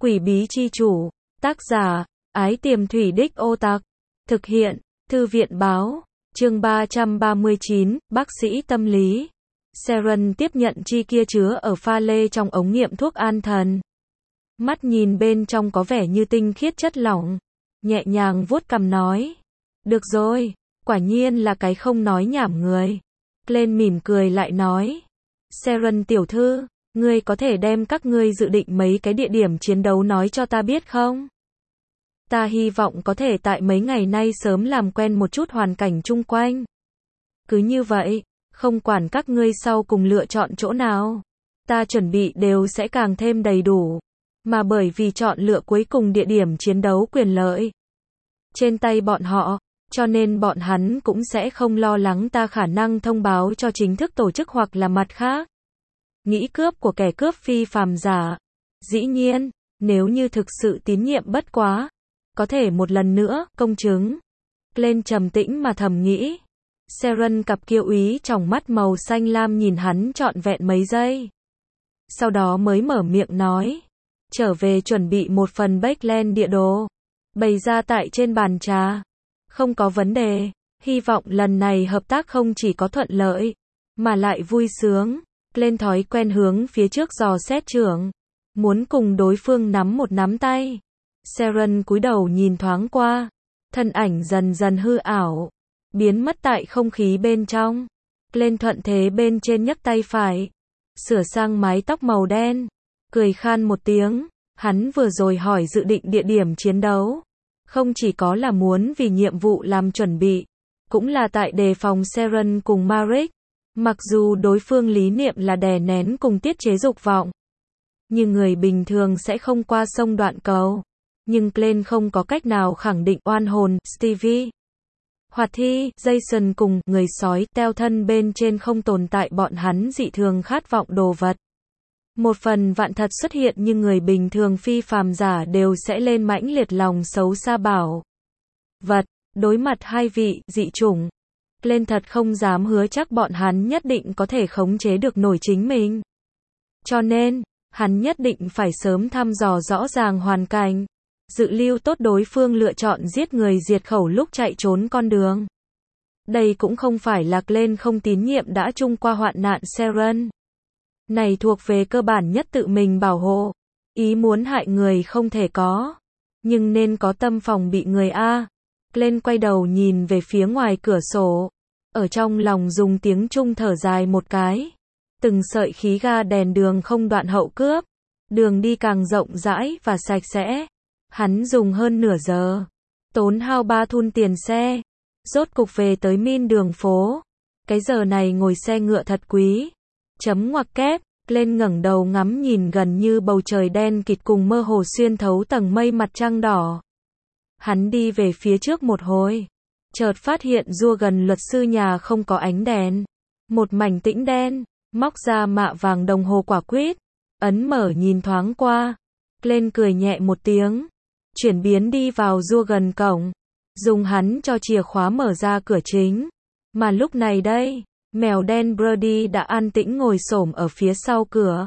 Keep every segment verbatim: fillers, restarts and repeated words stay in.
Quỷ bí chi chủ. Tác giả, Ái Tiềm Thủy Đích Ô Tặc. Thực hiện, Thư viện báo. Chương ba trăm ba mươi chín, bác sĩ tâm lý. Sharon tiếp nhận chi kia chứa ở pha lê trong ống nghiệm thuốc an thần. Mắt nhìn bên trong có vẻ như tinh khiết chất lỏng. Nhẹ nhàng vuốt cằm nói. Được rồi, quả nhiên là cái không nói nhảm người. Glenn mỉm cười lại nói. Sharon tiểu thư, ngươi có thể đem các ngươi dự định mấy cái địa điểm chiến đấu nói cho ta biết không? Ta hy vọng có thể tại mấy ngày nay sớm làm quen một chút hoàn cảnh chung quanh. Cứ như vậy, không quản các ngươi sau cùng lựa chọn chỗ nào, ta chuẩn bị đều sẽ càng thêm đầy đủ. Mà bởi vì chọn lựa cuối cùng địa điểm chiến đấu quyền lợi trên tay bọn họ, cho nên bọn hắn cũng sẽ không lo lắng ta khả năng thông báo cho chính thức tổ chức hoặc là mặt khác. Nghĩ cướp của kẻ cướp phi phàm giả. Dĩ nhiên, nếu như thực sự tín nhiệm bất quá, có thể một lần nữa, công chứng. Glenn trầm tĩnh mà thầm nghĩ. Sharon cặp kia úy tròng mắt màu xanh lam nhìn hắn trọn vẹn mấy giây. Sau đó mới mở miệng nói. Trở về chuẩn bị một phần Backland địa đồ. Bày ra tại trên bàn trà. Không có vấn đề. Hy vọng lần này hợp tác không chỉ có thuận lợi, mà lại vui sướng. Glenn thói quen hướng phía trước dò xét trưởng. Muốn cùng đối phương nắm một nắm tay. Sharon cúi đầu nhìn thoáng qua. Thân ảnh dần dần hư ảo. Biến mất tại không khí bên trong. Glenn thuận thế bên trên nhấc tay phải. Sửa sang mái tóc màu đen. Cười khan một tiếng. Hắn vừa rồi hỏi dự định địa điểm chiến đấu. Không chỉ có là muốn vì nhiệm vụ làm chuẩn bị. Cũng là tại đề phòng Sharon cùng Marek. Mặc dù đối phương lý niệm là đè nén cùng tiết chế dục vọng. Nhưng người bình thường sẽ không qua sông đoạn cầu. Nhưng Glenn không có cách nào khẳng định oan hồn, Stevie. Hoạt thi, Jason cùng người sói teo thân bên trên không tồn tại bọn hắn dị thường khát vọng đồ vật. Một phần vạn thật xuất hiện nhưng người bình thường phi phàm giả đều sẽ lên mãnh liệt lòng xấu xa bảo vật. Đối mặt hai vị dị chủng, Glenn thật không dám hứa chắc bọn hắn nhất định có thể khống chế được nổi chính mình. Cho nên, hắn nhất định phải sớm thăm dò rõ ràng hoàn cảnh. Dự lưu tốt đối phương lựa chọn giết người diệt khẩu lúc chạy trốn con đường. Đây cũng không phải là Glenn không tín nhiệm đã chung qua hoạn nạn Sharon. Này thuộc về cơ bản nhất tự mình bảo hộ. Ý muốn hại người không thể có. Nhưng nên có tâm phòng bị người A. Glenn quay đầu nhìn về phía ngoài cửa sổ. Ở trong lòng dùng tiếng Trung thở dài một cái. Từng sợi khí ga đèn đường không đoạn hậu cướp. Đường đi càng rộng rãi và sạch sẽ. Hắn dùng hơn nửa giờ. Tốn hao ba thun tiền xe. Rốt cục về tới min đường phố. Cái giờ này ngồi xe ngựa thật quý. Chấm ngoặc kép. Glenn ngẩng đầu ngắm nhìn gần như bầu trời đen kịt cùng mơ hồ xuyên thấu tầng mây mặt trăng đỏ. Hắn đi về phía trước một hồi. Chợt phát hiện rua gần luật sư nhà không có ánh đèn. Một mảnh tĩnh đen. Móc ra mạ vàng đồng hồ quả quýt. Ấn mở nhìn thoáng qua. Glenn cười nhẹ một tiếng. Chuyển biến đi vào rua gần cổng. Dùng hắn cho chìa khóa mở ra cửa chính. Mà lúc này đây, mèo đen Brody đã an tĩnh ngồi xổm ở phía sau cửa.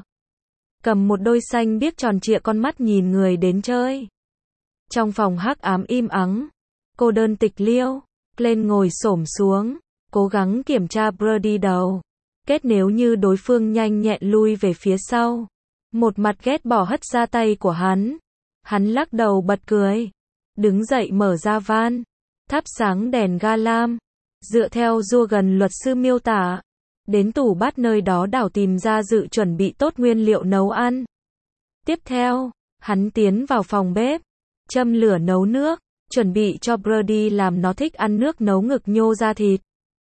Cầm một đôi xanh biếc tròn trịa con mắt nhìn người đến chơi. Trong phòng hắc ám im ắng. Cô đơn tịch liêu. Glenn ngồi xổm xuống. Cố gắng kiểm tra Brody đầu. Kết nếu như đối phương nhanh nhẹn lui về phía sau. Một mặt ghét bỏ hất ra tay của hắn. Hắn lắc đầu bật cười. Đứng dậy mở ra van. Thắp sáng đèn ga lam. Dựa theo rua gần luật sư miêu tả. Đến tủ bát nơi đó đảo tìm ra dự chuẩn bị tốt nguyên liệu nấu ăn. Tiếp theo, hắn tiến vào phòng bếp. Châm lửa nấu nước. Chuẩn bị cho Brody làm nó thích ăn nước nấu ngực nhô ra thịt.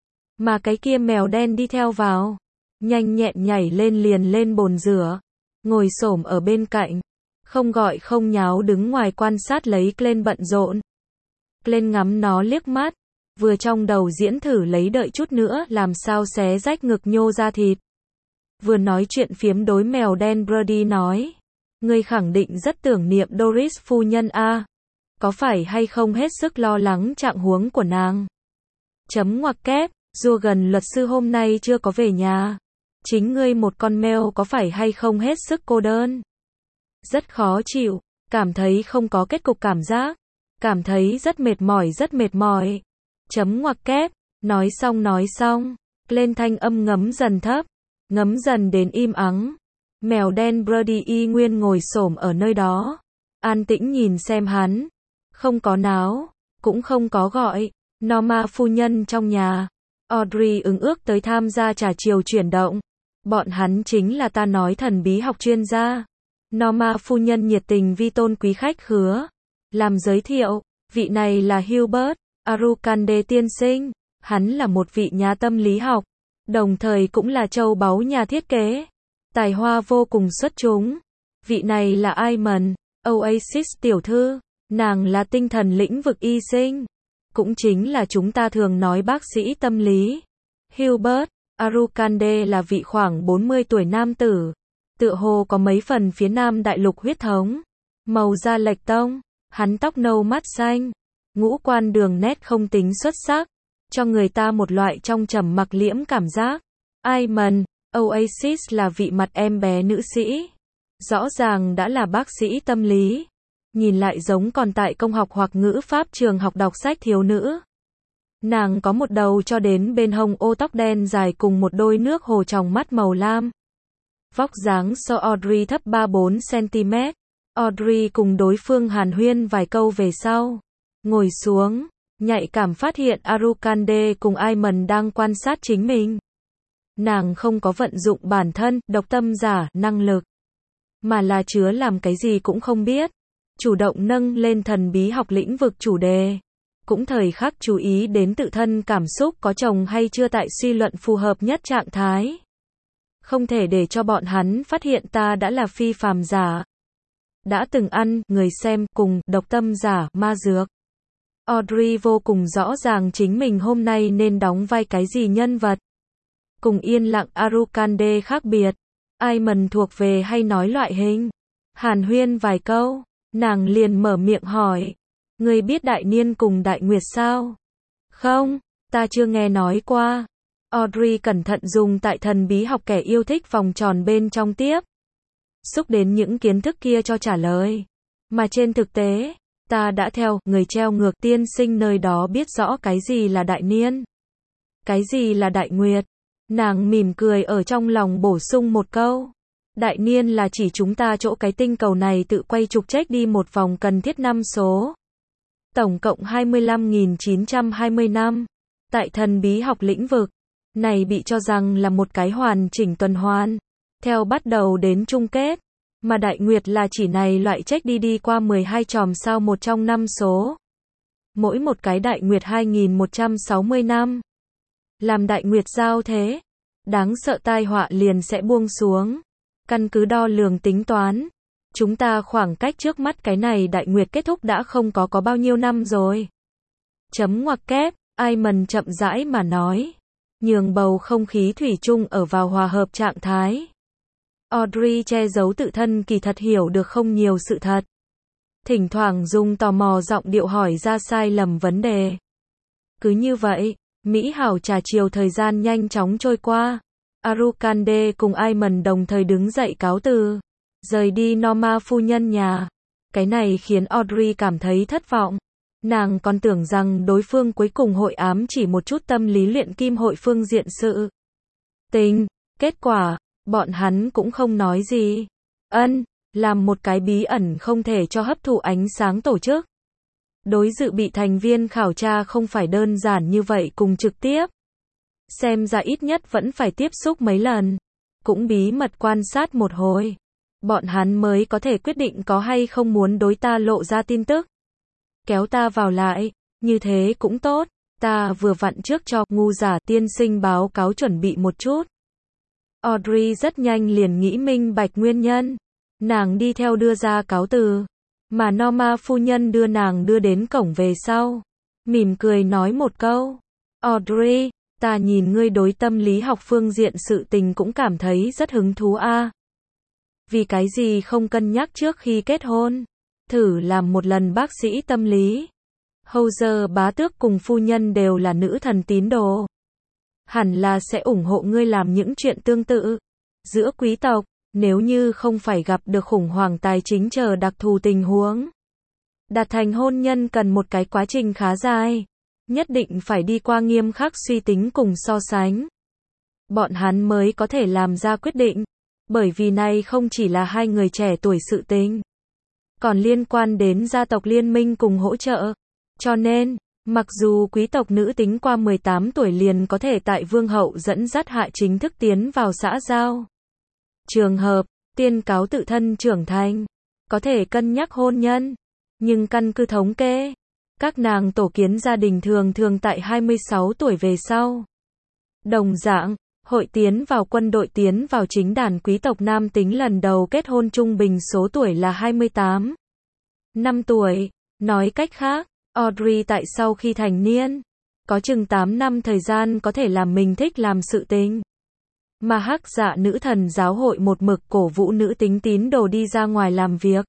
Mà cái kia mèo đen đi theo vào. Nhanh nhẹn nhảy lên liền lên bồn rửa. Ngồi xổm ở bên cạnh. Không gọi không nháo đứng ngoài quan sát lấy Glenn bận rộn. Glenn ngắm nó liếc mắt. Vừa trong đầu diễn thử lấy đợi chút nữa làm sao xé rách ngực nhô ra thịt. Vừa nói chuyện phiếm đối mèo đen Brody nói. Ngươi khẳng định rất tưởng niệm Doris phu nhân a. Có phải hay không hết sức lo lắng trạng huống của nàng? Chấm ngoặc kép, rua gần luật sư hôm nay chưa có về nhà. Chính ngươi một con mèo có phải hay không hết sức cô đơn? Rất khó chịu. Cảm thấy không có kết cục cảm giác. Cảm thấy rất mệt mỏi rất mệt mỏi. Chấm ngoặc kép. Nói xong nói xong. Lên thanh âm ngấm dần thấp. Ngấm dần đến im ắng. Mèo đen Brody y nguyên ngồi xổm ở nơi đó. An tĩnh nhìn xem hắn. Không có náo. Cũng không có gọi. Norma phu nhân trong nhà. Audrey ứng ước tới tham gia trà chiều chuyển động. Bọn hắn chính là ta nói thần bí học chuyên gia. Norma phu nhân nhiệt tình vi tôn quý khách khứa. Làm giới thiệu, vị này là Hubert Arukande tiên sinh. Hắn là một vị nhà tâm lý học, đồng thời cũng là châu báu nhà thiết kế. Tài hoa vô cùng xuất chúng. Vị này là Iman, Oasis tiểu thư. Nàng là tinh thần lĩnh vực y sinh. Cũng chính là chúng ta thường nói bác sĩ tâm lý. Hubert Arukande là vị khoảng bốn mươi tuổi nam tử. Tựa hồ có mấy phần phía nam đại lục huyết thống. Màu da lệch tông. Hắn tóc nâu mắt xanh. Ngũ quan đường nét không tính xuất sắc. Cho người ta một loại trong trầm mặc liễm cảm giác. Iman, Oasis là vị mặt em bé nữ sĩ. Rõ ràng đã là bác sĩ tâm lý. Nhìn lại giống còn tại công học hoặc ngữ pháp trường học đọc sách thiếu nữ. Nàng có một đầu cho đến bên hông ô tóc đen dài cùng một đôi nước hồ tròng mắt màu lam. Vóc dáng so Audrey thấp ba bốn xăng-ti-mét. Audrey cùng đối phương hàn huyên vài câu về sau. Ngồi xuống, nhạy cảm phát hiện Arukande cùng Iman đang quan sát chính mình. Nàng không có vận dụng bản thân, độc tâm giả, năng lực. Mà là chứa làm cái gì cũng không biết. Chủ động nâng lên thần bí học lĩnh vực chủ đề. Cũng thời khắc chú ý đến tự thân cảm xúc có chồng hay chưa tại suy luận phù hợp nhất trạng thái. Không thể để cho bọn hắn phát hiện ta đã là phi phàm giả. Đã từng ăn, người xem, cùng, độc tâm giả, ma dược. Audrey vô cùng rõ ràng chính mình hôm nay nên đóng vai cái gì nhân vật. Cùng yên lặng Arukande khác biệt. Iman thuộc về hay nói loại hình. Hàn huyên vài câu, nàng liền mở miệng hỏi. Ngươi biết Đại Niên cùng Đại Nguyệt sao? Không, ta chưa nghe nói qua. Audrey cẩn thận dùng tại thần bí học kẻ yêu thích vòng tròn bên trong tiếp. Xúc đến những kiến thức kia cho trả lời. Mà trên thực tế, ta đã theo người treo ngược tiên sinh nơi đó biết rõ cái gì là Đại Niên. Cái gì là Đại Nguyệt. Nàng mỉm cười ở trong lòng bổ sung một câu. Đại Niên là chỉ chúng ta chỗ cái tinh cầu này tự quay trục trách đi một vòng cần thiết năm số. Tổng cộng hai mươi lăm nghìn chín trăm hai mươi năm. Tại thần bí học lĩnh vực này bị cho rằng là một cái hoàn chỉnh tuần hoàn. Theo bắt đầu đến chung kết. Mà Đại Nguyệt là chỉ này loại trách đi đi qua mười hai chòm sao một trong năm số. Mỗi một cái Đại Nguyệt hai nghìn một trăm sáu mươi năm. Làm Đại Nguyệt giao thế. Đáng sợ tai họa liền sẽ buông xuống. Căn cứ đo lường tính toán. Chúng ta khoảng cách trước mắt cái này Đại Nguyệt kết thúc đã không có có bao nhiêu năm rồi. Chấm ngoặc kép, Iman chậm rãi mà nói. Nhường bầu không khí thủy chung ở vào hòa hợp trạng thái. Audrey che giấu tự thân kỳ thật hiểu được không nhiều sự thật. Thỉnh thoảng dùng tò mò giọng điệu hỏi ra sai lầm vấn đề. Cứ như vậy, mỹ hảo trà chiều thời gian nhanh chóng trôi qua. Arukande cùng Iman đồng thời đứng dậy cáo từ. Rời đi Norma phu nhân nhà. Cái này khiến Audrey cảm thấy thất vọng. Nàng còn tưởng rằng đối phương cuối cùng hội ám chỉ một chút tâm lý luyện kim hội phương diện sự tình. Kết quả, bọn hắn cũng không nói gì. Ân, làm một cái bí ẩn không thể cho hấp thụ ánh sáng tổ chức. Đối dự bị thành viên khảo tra không phải đơn giản như vậy cùng trực tiếp. Xem ra ít nhất vẫn phải tiếp xúc mấy lần. Cũng bí mật quan sát một hồi. Bọn hắn mới có thể quyết định có hay không muốn đối ta lộ ra tin tức. Kéo ta vào lại, như thế cũng tốt. Ta vừa vặn trước cho ngu giả tiên sinh báo cáo chuẩn bị một chút. Audrey rất nhanh liền nghĩ minh bạch nguyên nhân. Nàng đi theo đưa ra cáo từ. Mà Norma phu nhân đưa nàng đưa đến cổng về sau. Mỉm cười nói một câu. Audrey, ta nhìn ngươi đối tâm lý học phương diện sự tình cũng cảm thấy rất hứng thú a. À. Vì cái gì không cân nhắc trước khi kết hôn? Thử làm một lần bác sĩ tâm lý. Howser bá tước cùng phu nhân đều là nữ thần tín đồ. Hẳn là sẽ ủng hộ ngươi làm những chuyện tương tự. Giữa quý tộc, Nếu như không phải gặp được khủng hoảng tài chính chờ đặc thù tình huống, đạt thành hôn nhân cần một cái quá trình khá dài, nhất định phải đi qua nghiêm khắc suy tính cùng so sánh. Bọn hắn mới có thể làm ra quyết định, bởi vì này không chỉ là hai người trẻ tuổi sự tình, còn liên quan đến gia tộc liên minh cùng hỗ trợ. Cho nên, mặc dù quý tộc nữ tính qua mười tám tuổi liền có thể tại vương hậu dẫn dắt hạ chính thức tiến vào xã giao trường hợp, tiên cáo tự thân trưởng thành, có thể cân nhắc hôn nhân, nhưng căn cứ thống kê, các nàng tổ kiến gia đình thường thường tại hai mươi sáu tuổi về sau. Đồng dạng, hội tiến vào quân đội tiến vào chính đàn quý tộc nam tính lần đầu kết hôn trung bình số tuổi là hai mươi tám năm tuổi. Nói cách khác, Audrey tại sau khi thành niên, có chừng tám năm thời gian có thể làm mình thích làm sự tình. Mà Hắc Dạ nữ thần giáo hội một mực cổ vũ nữ tính tín đồ đi ra ngoài làm việc,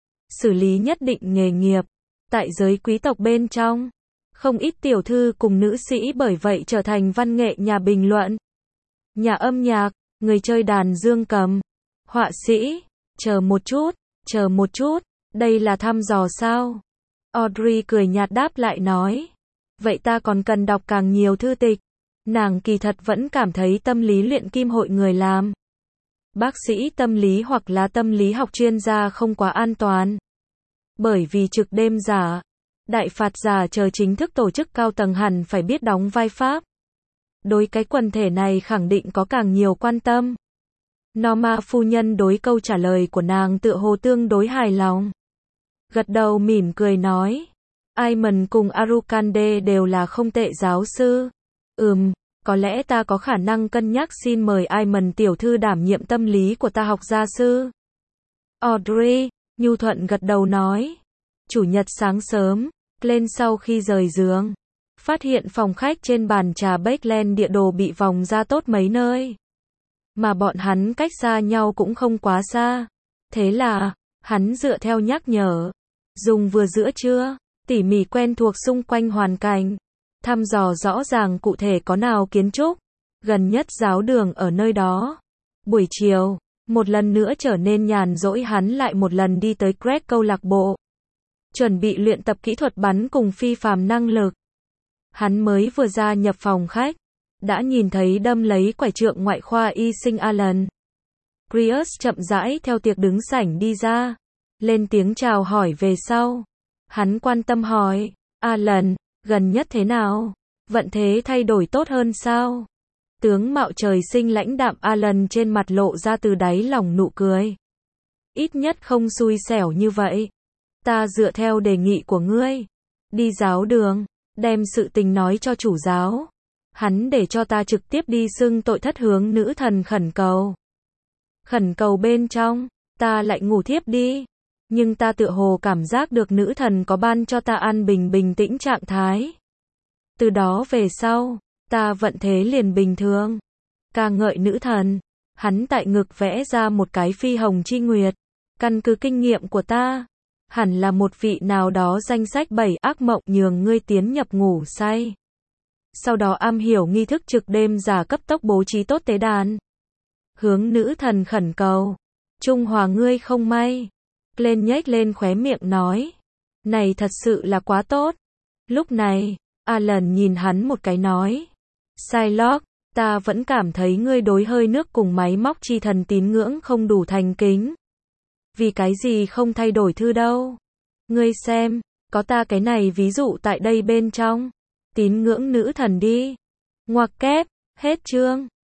xử lý nhất định nghề nghiệp. Tại giới quý tộc bên trong, không ít tiểu thư cùng nữ sĩ bởi vậy trở thành văn nghệ nhà bình luận, nhà âm nhạc, người chơi đàn dương cầm, họa sĩ. Chờ một chút, chờ một chút, đây là thăm dò sao? Audrey cười nhạt đáp lại nói. Vậy ta còn cần đọc càng nhiều thư tịch. Nàng kỳ thật vẫn cảm thấy tâm lý luyện kim hội người làm bác sĩ tâm lý hoặc là tâm lý học chuyên gia không quá an toàn. Bởi vì trực đêm giả, đại phạt giả chờ chính thức tổ chức cao tầng hẳn phải biết đóng vai pháp. Đối cái quần thể này khẳng định có càng nhiều quan tâm. Norma phu nhân đối câu trả lời của nàng tựa hồ tương đối hài lòng. Gật đầu mỉm cười nói. Aemon cùng Arucande đều là không tệ giáo sư. Ừm, có lẽ ta có khả năng cân nhắc xin mời Aemon tiểu thư đảm nhiệm tâm lý của ta học gia sư. Audrey, nhu thuận gật đầu nói. Chủ nhật sáng sớm, lên sau khi rời giường, phát hiện phòng khách trên bàn trà Bakeland địa đồ bị vòng ra tốt mấy nơi. Mà bọn hắn cách xa nhau cũng không quá xa. Thế là, hắn dựa theo nhắc nhở, dùng vừa giữa trưa, tỉ mỉ quen thuộc xung quanh hoàn cảnh, thăm dò rõ ràng cụ thể có nào kiến trúc, gần nhất giáo đường ở nơi đó. Buổi chiều, một lần nữa trở nên nhàn rỗi hắn lại một lần đi tới Greg câu lạc bộ, chuẩn bị luyện tập kỹ thuật bắn cùng phi phàm năng lực. Hắn mới vừa ra nhập phòng khách, đã nhìn thấy đâm lấy quải trượng ngoại khoa y sinh Alan. Prius chậm rãi theo tiệc đứng sảnh đi ra, lên tiếng chào hỏi về sau. Hắn quan tâm hỏi, Alan, gần nhất thế nào? Vận thế thay đổi tốt hơn sao? Tướng mạo trời sinh lãnh đạm Alan trên mặt lộ ra từ đáy lòng nụ cười. Ít nhất không xui xẻo như vậy. Ta dựa theo đề nghị của ngươi, đi giáo đường, đem sự tình nói cho chủ giáo. Hắn để cho ta trực tiếp đi xưng tội thất hướng nữ thần khẩn cầu. Khẩn cầu bên trong, ta lại ngủ thiếp đi. Nhưng ta tựa hồ cảm giác được nữ thần có ban cho ta an bình bình tĩnh trạng thái. Từ đó về sau, ta vận thế liền bình thường. Ca ngợi nữ thần, hắn tại ngực vẽ ra một cái phi hồng chi nguyệt. Căn cứ kinh nghiệm của ta, hẳn là một vị nào đó danh sách bảy ác mộng nhường ngươi tiến nhập ngủ say. Sau đó am hiểu nghi thức trực đêm giả cấp tốc bố trí tốt tế đàn. Hướng nữ thần khẩn cầu. Trung hòa ngươi không may. Lên nhếch lên khóe miệng nói. Này thật sự là quá tốt. Lúc này, Alan nhìn hắn một cái nói. Shylock, ta vẫn cảm thấy ngươi đối hơi nước cùng máy móc chi thần tín ngưỡng không đủ thành kính. Vì cái gì không thay đổi thư đâu? Ngươi xem, có ta cái này ví dụ tại đây bên trong. Tín ngưỡng nữ thần đi. Ngoặc kép, hết chương.